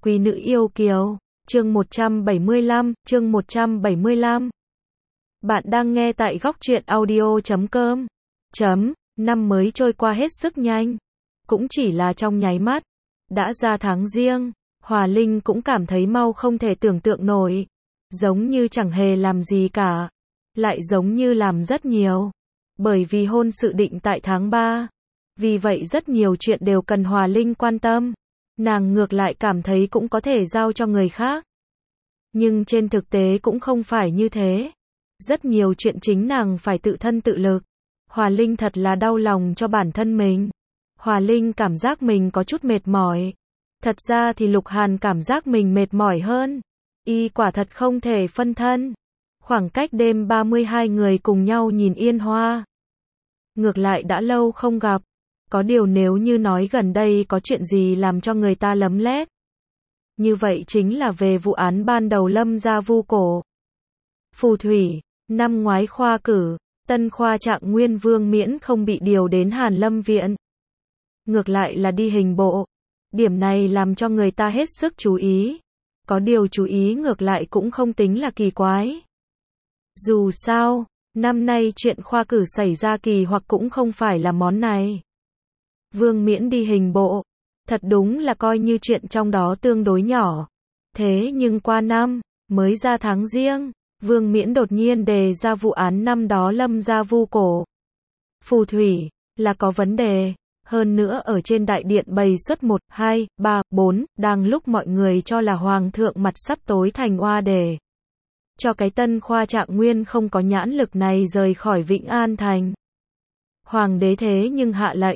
Quý nữ yêu kiều, chương 175, chương 175. Bạn đang nghe tại góc truyện audio.com. Năm mới trôi qua hết sức nhanh, cũng chỉ là trong nháy mắt. Đã ra tháng Giêng, Hòa Linh cũng cảm thấy mau không thể tưởng tượng nổi. Giống như chẳng hề làm gì cả, lại giống như làm rất nhiều. Bởi vì hôn sự định tại tháng 3. Vì vậy rất nhiều chuyện đều cần Hòa Linh quan tâm. Nàng ngược lại cảm thấy cũng có thể giao cho người khác. Nhưng trên thực tế cũng không phải như thế. Rất nhiều chuyện chính nàng phải tự thân tự lực. Hòa Linh thật là đau lòng cho bản thân mình. Hòa Linh cảm giác mình có chút mệt mỏi. Thật ra thì Lục Hàn cảm giác mình mệt mỏi hơn. Y quả thật không thể phân thân. Khoảng cách đêm 32 người cùng nhau nhìn yên hoa. Ngược lại đã lâu không gặp. Có điều nếu như nói gần đây có chuyện gì làm cho người ta lấm lét, như vậy chính là về vụ án ban đầu Lâm gia vu cổ. Phù thủy, năm ngoái khoa cử, tân khoa trạng nguyên Vương Miễn không bị điều đến Hàn Lâm viện. Ngược lại là đi hình bộ. Điểm này làm cho người ta hết sức chú ý. Có điều chú ý ngược lại cũng không tính là kỳ quái. Dù sao, năm nay chuyện khoa cử xảy ra kỳ hoặc cũng không phải là món này. Vương Miễn đi hình bộ, thật đúng là coi như chuyện trong đó tương đối nhỏ. Thế nhưng qua năm, mới ra tháng Giêng, Vương Miễn đột nhiên đề ra vụ án năm đó Lâm gia vu cổ. Phù thủy, là có vấn đề. Hơn nữa ở trên đại điện bày xuất 1, 2, 3, 4, đang lúc mọi người cho là Hoàng thượng mặt sắp tối thành oa để cho cái tân khoa trạng nguyên không có nhãn lực này rời khỏi Vĩnh An Thành. Hoàng đế thế nhưng hạ lệnh.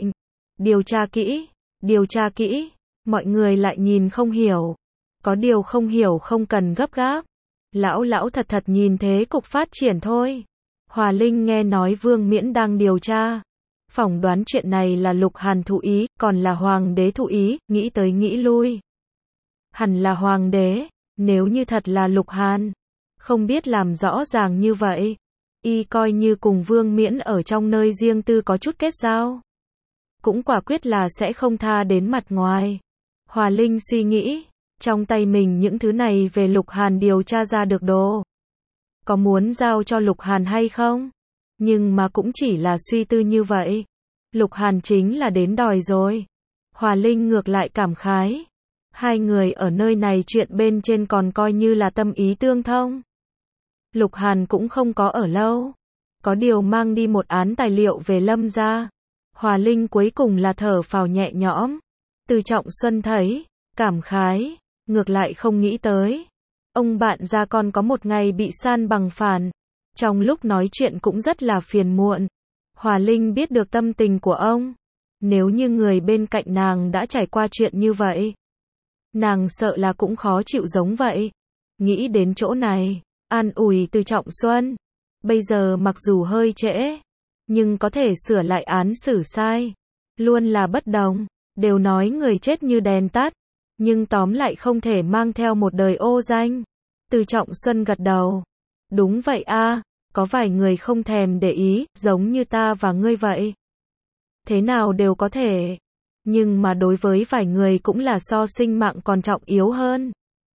Điều tra kỹ, mọi người lại nhìn không hiểu. Có điều không hiểu không cần gấp gáp. Lão thật nhìn thế cục phát triển thôi. Hòa Linh nghe nói Vương Miễn đang điều tra. Phỏng đoán chuyện này là Lục Hàn thụ ý, còn là Hoàng đế thụ ý, nghĩ tới nghĩ lui. Hẳn là Hoàng đế, nếu như thật là Lục Hàn. Không biết làm rõ ràng như vậy. Y coi như cùng Vương Miễn ở trong nơi riêng tư có chút kết giao. Cũng quả quyết là sẽ không tha đến mặt ngoài. Hòa Linh suy nghĩ, trong tay mình những thứ này về Lục Hàn điều tra ra được đồ. Có muốn giao cho Lục Hàn hay không? Nhưng mà cũng chỉ là suy tư như vậy. Lục Hàn chính là đến đòi rồi. Hòa Linh ngược lại cảm khái. Hai người ở nơi này chuyện bên trên còn coi như là tâm ý tương thông. Lục Hàn cũng không có ở lâu. Có điều mang đi một án tài liệu về Lâm gia. Hòa Linh cuối cùng là thở phào nhẹ nhõm. Từ Trọng Xuân thấy, cảm khái, ngược lại không nghĩ tới. Ông bạn gia con có một ngày bị san bằng phản. Trong lúc nói chuyện cũng rất là phiền muộn. Hòa Linh biết được tâm tình của ông. Nếu như người bên cạnh nàng đã trải qua chuyện như vậy, nàng sợ là cũng khó chịu giống vậy. Nghĩ đến chỗ này, an ủi Từ Trọng Xuân. Bây giờ mặc dù hơi trễ, nhưng có thể sửa lại án xử sai. Luôn là bất đồng. Đều nói người chết như đèn tắt. Nhưng tóm lại không thể mang theo một đời ô danh. Từ Trọng Xuân gật đầu. Đúng vậy a, có vài người không thèm để ý, giống như ta và ngươi vậy. Thế nào đều có thể. Nhưng mà đối với vài người cũng là so sinh mạng còn trọng yếu hơn.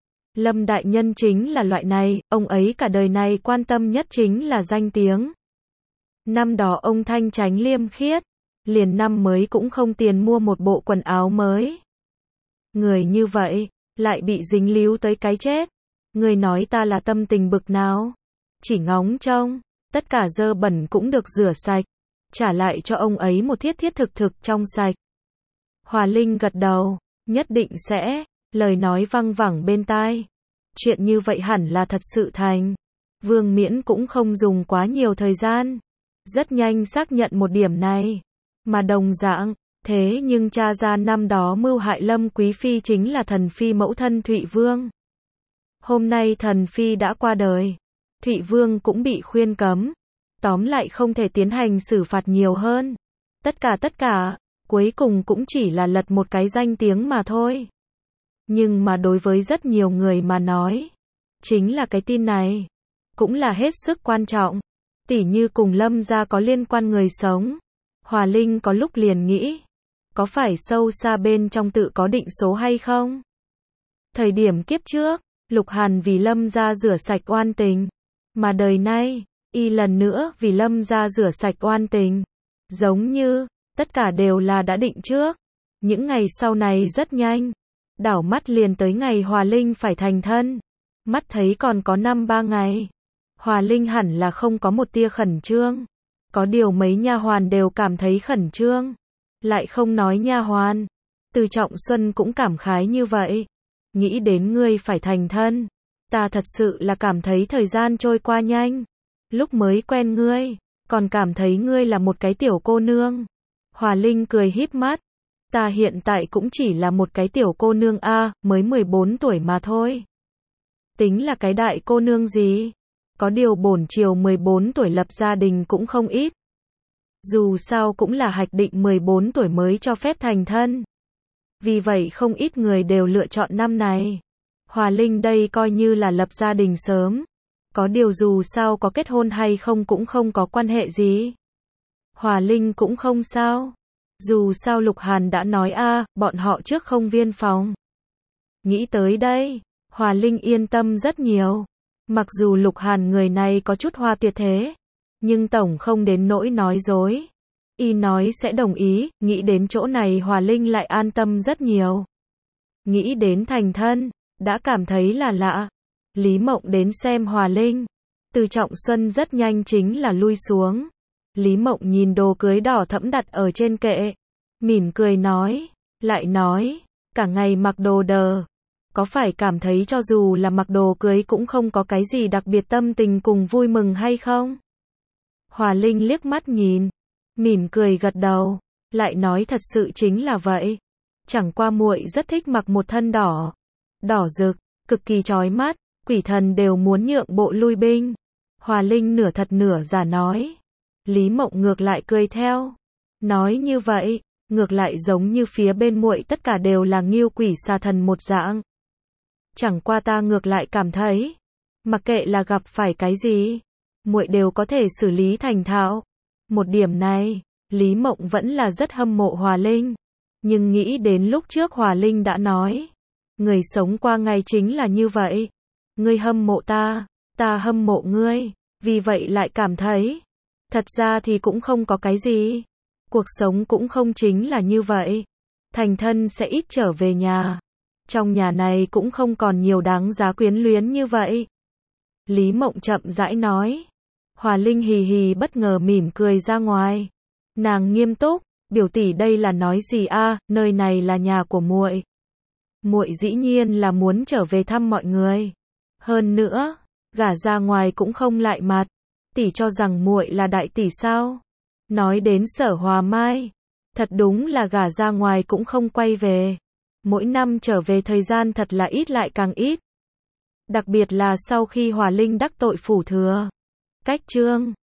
Lâm đại nhân chính là loại này, ông ấy cả đời này quan tâm nhất chính là danh tiếng. Năm đó ông thanh chánh liêm khiết, liền năm mới cũng không tiền mua một bộ quần áo mới. Người như vậy, lại bị dính líu tới cái chết. Người nói ta là tâm tình bực nào? Chỉ ngóng trông, tất cả dơ bẩn cũng được rửa sạch. Trả lại cho ông ấy một thiết thiết thực trong sạch. Hòa Linh gật đầu, nhất định sẽ, lời nói văng vẳng bên tai. Chuyện như vậy hẳn là thật sự thành. Vương Miễn cũng không dùng quá nhiều thời gian. Rất nhanh xác nhận một điểm này. Mà đồng dạng, thế nhưng cha ra năm đó mưu hại Lâm Quý Phi chính là thần phi mẫu thân Thụy Vương. Hôm nay thần phi đã qua đời. Thụy Vương cũng bị khuyên cấm. Tóm lại không thể tiến hành xử phạt nhiều hơn. Tất cả, cuối cùng cũng chỉ là lật một cái danh tiếng mà thôi. Nhưng mà đối với rất nhiều người mà nói, chính là cái tin này, cũng là hết sức quan trọng. Tỉ như cùng Lâm gia có liên quan người sống. Hòa Linh có lúc liền nghĩ, có phải sâu xa bên trong tự có định số hay không? Thời điểm kiếp trước, Lục Hàn vì Lâm gia rửa sạch oan tình, mà đời nay, y lần nữa vì Lâm gia rửa sạch oan tình. Giống như, tất cả đều là đã định trước. Những ngày sau này rất nhanh, đảo mắt liền tới ngày Hòa Linh phải thành thân. Mắt thấy còn có 5-3 ngày. Hòa Linh hẳn là không có một tia khẩn trương. Có điều mấy nha hoàn đều cảm thấy khẩn trương. Lại không nói nha hoàn. Từ Trọng Xuân cũng cảm khái như vậy. Nghĩ đến ngươi phải thành thân. Ta thật sự là cảm thấy thời gian trôi qua nhanh. Lúc mới quen ngươi, còn cảm thấy ngươi là một cái tiểu cô nương. Hòa Linh cười híp mắt. Ta hiện tại cũng chỉ là một cái tiểu cô nương a, mới 14 tuổi mà thôi. Tính là cái đại cô nương gì? Có điều bổn chiều 14 tuổi lập gia đình cũng không ít. Dù sao cũng là hạch định 14 tuổi mới cho phép thành thân. Vì vậy không ít người đều lựa chọn năm này. Hòa Linh đây coi như là lập gia đình sớm. Có điều dù sao có kết hôn hay không cũng không có quan hệ gì. Hòa Linh cũng không sao. Dù sao Lục Hàn đã nói bọn họ trước không viên phòng. Nghĩ tới đây, Hòa Linh yên tâm rất nhiều. Mặc dù Lục Hàn người này có chút hoa tuyệt thế, nhưng tổng không đến nỗi nói dối. Y nói sẽ đồng ý, nghĩ đến chỗ này Hòa Linh lại an tâm rất nhiều. Nghĩ đến thành thân, đã cảm thấy là lạ. Lý Mộng đến xem Hòa Linh. Từ Trọng Xuân rất nhanh chính là lui xuống. Lý Mộng nhìn đồ cưới đỏ thẫm đặt ở trên kệ. Mỉm cười nói, lại nói, cả ngày mặc đồ đờ. Có phải cảm thấy cho dù là mặc đồ cưới cũng không có cái gì đặc biệt tâm tình cùng vui mừng hay không? Hòa Linh liếc mắt nhìn, mỉm cười gật đầu, lại nói thật sự chính là vậy. Chẳng qua muội rất thích mặc một thân đỏ, đỏ rực, cực kỳ chói mắt, quỷ thần đều muốn nhượng bộ lui binh. Hòa Linh nửa thật nửa giả nói. Lý Mộng ngược lại cười theo, nói như vậy, ngược lại giống như phía bên muội tất cả đều là nghêu quỷ xà thần một dạng. Chẳng qua ta ngược lại cảm thấy, mặc kệ là gặp phải cái gì, muội đều có thể xử lý thành thạo. Một điểm này, Lý Mộng vẫn là rất hâm mộ Hòa Linh. Nhưng nghĩ đến lúc trước Hòa Linh đã nói, người sống qua ngày chính là như vậy. Ngươi hâm mộ ta, ta hâm mộ ngươi, vì vậy lại cảm thấy, thật ra thì cũng không có cái gì. Cuộc sống cũng không chính là như vậy. Thành thân sẽ ít trở về nhà. Trong nhà này cũng không còn nhiều đáng giá quyến luyến như vậy. Lý Mộng chậm rãi nói. Hòa Linh hì hì bất ngờ mỉm cười ra ngoài. Nàng nghiêm túc, biểu tỷ đây là nói gì nơi này là nhà của muội. Muội dĩ nhiên là muốn trở về thăm mọi người. Hơn nữa, gả ra ngoài cũng không lại mặt. Tỷ cho rằng muội là đại tỷ sao? Nói đến Sở Hòa Mai, thật đúng là gả ra ngoài cũng không quay về. Mỗi năm trở về thời gian thật là ít lại càng ít. Đặc biệt là sau khi Hòa Linh đắc tội phủ thừa. Cách chương